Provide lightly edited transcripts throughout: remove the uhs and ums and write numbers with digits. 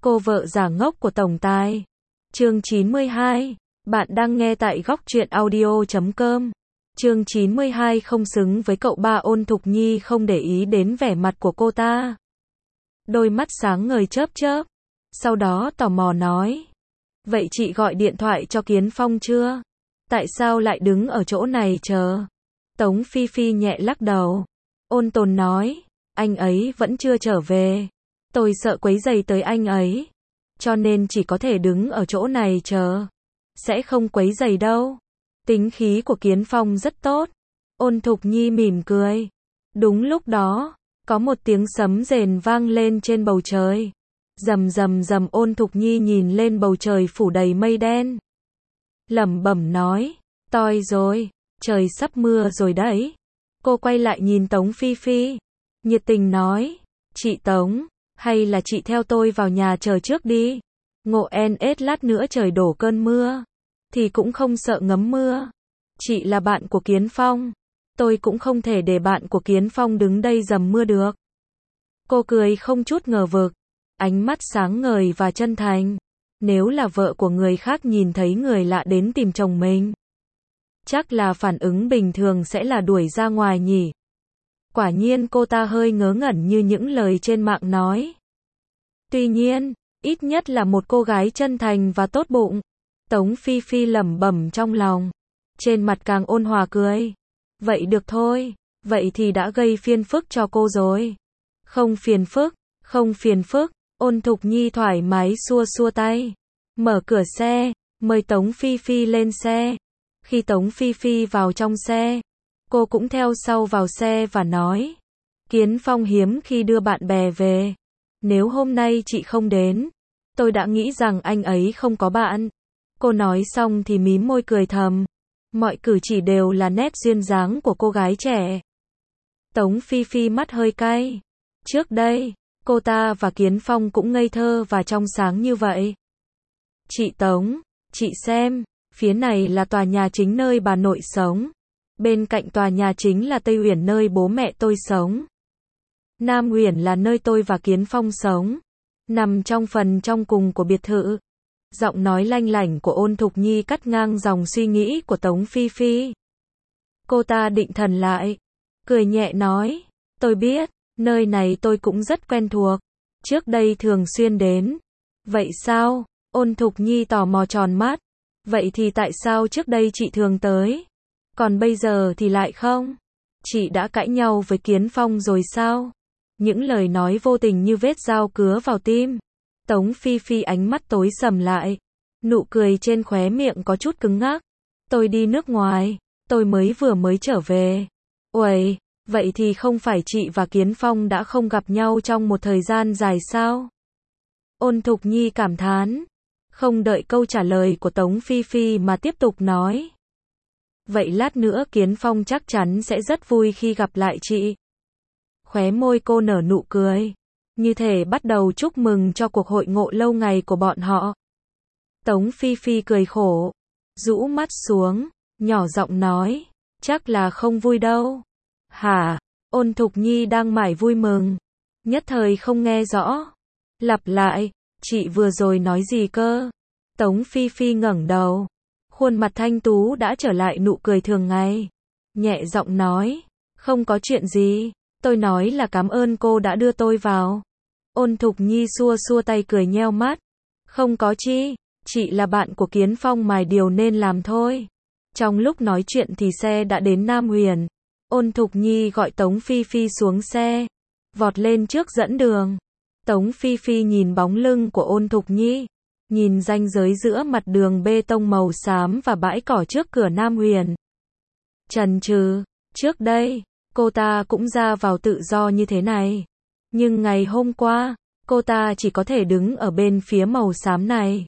Cô vợ giả ngốc của tổng tài. Chương 92. Bạn đang nghe tại góc truyện audio.com. Chương 92 không xứng với cậu ba. Ôn Thục Nhi không để ý đến vẻ mặt của cô ta. Đôi mắt sáng ngời chớp chớp. Sau đó tò mò nói. Vậy chị gọi điện thoại cho Kiến Phong chưa? Tại sao lại đứng ở chỗ này chờ? Tống Phi Phi nhẹ lắc đầu. Ôn Tồn nói. Anh ấy vẫn chưa trở về. Tôi sợ quấy rầy tới anh ấy. Cho nên chỉ có thể đứng ở chỗ này chờ. Sẽ không quấy rầy đâu. Tính khí của Kiến Phong rất tốt. Ôn Thục Nhi mỉm cười. Đúng lúc đó, có một tiếng sấm rền vang lên trên bầu trời. Rầm rầm rầm. Ôn Thục Nhi nhìn lên bầu trời phủ đầy mây đen. Lẩm bẩm nói. Toi rồi, trời sắp mưa rồi đấy. Cô quay lại nhìn Tống Phi Phi. Nhiệt tình nói. Chị Tống, hay là chị theo tôi vào nhà chờ trước đi. Ngộ NS lát nữa trời đổ cơn mưa. Thì cũng không sợ ngấm mưa. Chị là bạn của Kiến Phong. Tôi cũng không thể để bạn của Kiến Phong đứng đây dầm mưa được. Cô cười không chút ngờ vực. Ánh mắt sáng ngời và chân thành. Nếu là vợ của người khác nhìn thấy người lạ đến tìm chồng mình, chắc là phản ứng bình thường sẽ là đuổi ra ngoài nhỉ. Quả nhiên cô ta hơi ngớ ngẩn như những lời trên mạng nói. Tuy nhiên, ít nhất là một cô gái chân thành và tốt bụng. Tống Phi Phi lẩm bẩm trong lòng. Trên mặt càng ôn hòa cười. Vậy được thôi, vậy thì đã gây phiền phức cho cô rồi. Không phiền phức, không phiền phức. Ôn Thục Nhi thoải mái xua xua tay. Mở cửa xe, mời Tống Phi Phi lên xe. Khi Tống Phi Phi vào trong xe, cô cũng theo sau vào xe và nói. Kiến Phong hiếm khi đưa bạn bè về. Nếu hôm nay chị không đến, tôi đã nghĩ rằng anh ấy không có bạn. Cô nói xong thì mím môi cười thầm. Mọi cử chỉ đều là nét duyên dáng của cô gái trẻ. Tống Phi Phi mắt hơi cay. Trước đây, cô ta và Kiến Phong cũng ngây thơ và trong sáng như vậy. Chị Tống, chị xem, phía này là tòa nhà chính nơi bà nội sống. Bên cạnh tòa nhà chính là Tây Uyển nơi bố mẹ tôi sống. Nam Uyển là nơi tôi và Kiến Phong sống. Nằm trong phần trong cùng của biệt thự. Giọng nói lanh lảnh của Ôn Thục Nhi cắt ngang dòng suy nghĩ của Tống Phi Phi. Cô ta định thần lại. Cười nhẹ nói. Tôi biết, nơi này tôi cũng rất quen thuộc. Trước đây thường xuyên đến. Vậy sao? Ôn Thục Nhi tò mò tròn mắt. Vậy thì tại sao trước đây chị thường tới? Còn bây giờ thì lại không? Chị đã cãi nhau với Kiến Phong rồi sao? Những lời nói vô tình như vết dao cứa vào tim. Tống Phi Phi ánh mắt tối sầm lại. Nụ cười trên khóe miệng có chút cứng ngắc. Tôi đi nước ngoài. Tôi mới trở về. Uầy, vậy thì không phải chị và Kiến Phong đã không gặp nhau trong một thời gian dài sao? Ôn Thục Nhi cảm thán. Không đợi câu trả lời của Tống Phi Phi mà tiếp tục nói. Vậy lát nữa Kiến Phong chắc chắn sẽ rất vui khi gặp lại chị. Khóe môi cô nở nụ cười. Như thể bắt đầu chúc mừng cho cuộc hội ngộ lâu ngày của bọn họ. Tống Phi Phi cười khổ. Rũ mắt xuống, nhỏ giọng nói. Chắc là không vui đâu. Hả? Ôn Thục Nhi đang mải vui mừng. Nhất thời không nghe rõ. Lặp lại. Chị vừa rồi nói gì cơ? Tống Phi Phi ngẩng đầu. Khuôn mặt thanh tú đã trở lại nụ cười thường ngày. Nhẹ giọng nói. Không có chuyện gì. Tôi nói là cảm ơn cô đã đưa tôi vào. Ôn Thục Nhi xua xua tay cười nheo mắt. Không có chi. Chị là bạn của Kiến Phong mài điều nên làm thôi. Trong lúc nói chuyện thì xe đã đến Nam Uyển. Ôn Thục Nhi gọi Tống Phi Phi xuống xe. Vọt lên trước dẫn đường. Tống Phi Phi nhìn bóng lưng của Ôn Thục Nhi. Nhìn ranh giới giữa mặt đường bê tông màu xám và bãi cỏ trước cửa Nam Uyển. Chần chừ, trước đây, cô ta cũng ra vào tự do như thế này. Nhưng ngày hôm qua, cô ta chỉ có thể đứng ở bên phía màu xám này.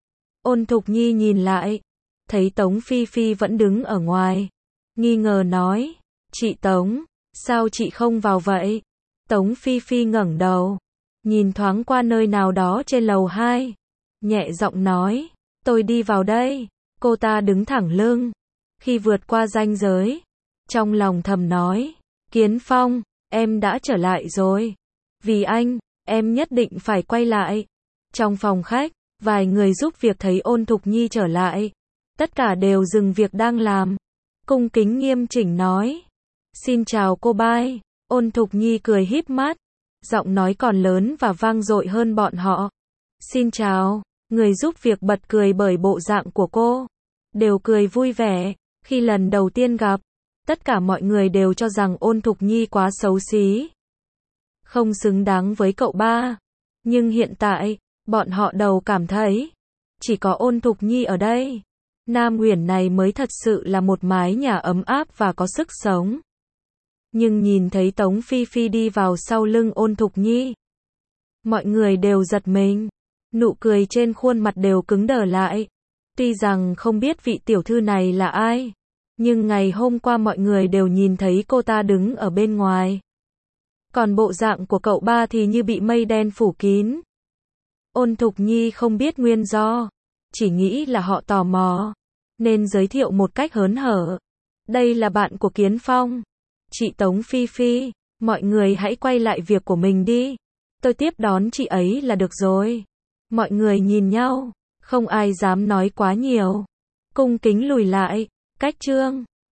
Ôn Thục Nhi nhìn lại. Thấy Tống Phi Phi vẫn đứng ở ngoài. Nghi ngờ nói. Chị Tống, sao chị không vào vậy? Tống Phi Phi ngẩng đầu. Nhìn thoáng qua nơi nào đó trên lầu 2. Nhẹ giọng nói. Tôi đi vào đây. Cô ta đứng thẳng lưng. Khi vượt qua ranh giới. Trong lòng thầm nói. Kiến Phong, em đã trở lại rồi. Vì anh, em nhất định phải quay lại. Trong phòng khách, vài người giúp việc thấy Ôn Thục Nhi trở lại. Tất cả đều dừng việc đang làm. Cung kính nghiêm chỉnh nói. Xin chào cô Bai. Ôn Thục Nhi cười híp mắt. Giọng nói còn lớn và vang dội hơn bọn họ. Xin chào. Người giúp việc bật cười bởi bộ dạng của cô. Đều cười vui vẻ. Khi lần đầu tiên gặp, tất cả mọi người đều cho rằng Ôn Thục Nhi quá xấu xí. Không xứng đáng với cậu ba. Nhưng hiện tại, bọn họ đầu cảm thấy, chỉ có Ôn Thục Nhi ở đây. Nam Uyển này mới thật sự là một mái nhà ấm áp và có sức sống. Nhưng nhìn thấy Tống Phi Phi đi vào sau lưng Ôn Thục Nhi, mọi người đều giật mình. Nụ cười trên khuôn mặt đều cứng đờ lại. Tuy rằng không biết vị tiểu thư này là ai, nhưng ngày hôm qua mọi người đều nhìn thấy cô ta đứng ở bên ngoài. Còn bộ dạng của cậu ba thì như bị mây đen phủ kín. Ôn Thục Nhi không biết nguyên do, chỉ nghĩ là họ tò mò, nên giới thiệu một cách hớn hở. Đây là bạn của Kiến Phong. Chị Tống Phi Phi, mọi người hãy quay lại việc của mình đi. Tôi tiếp đón chị ấy là được rồi. Mọi người nhìn nhau, không ai dám nói quá nhiều. Cung kính lùi lại, cách Trương.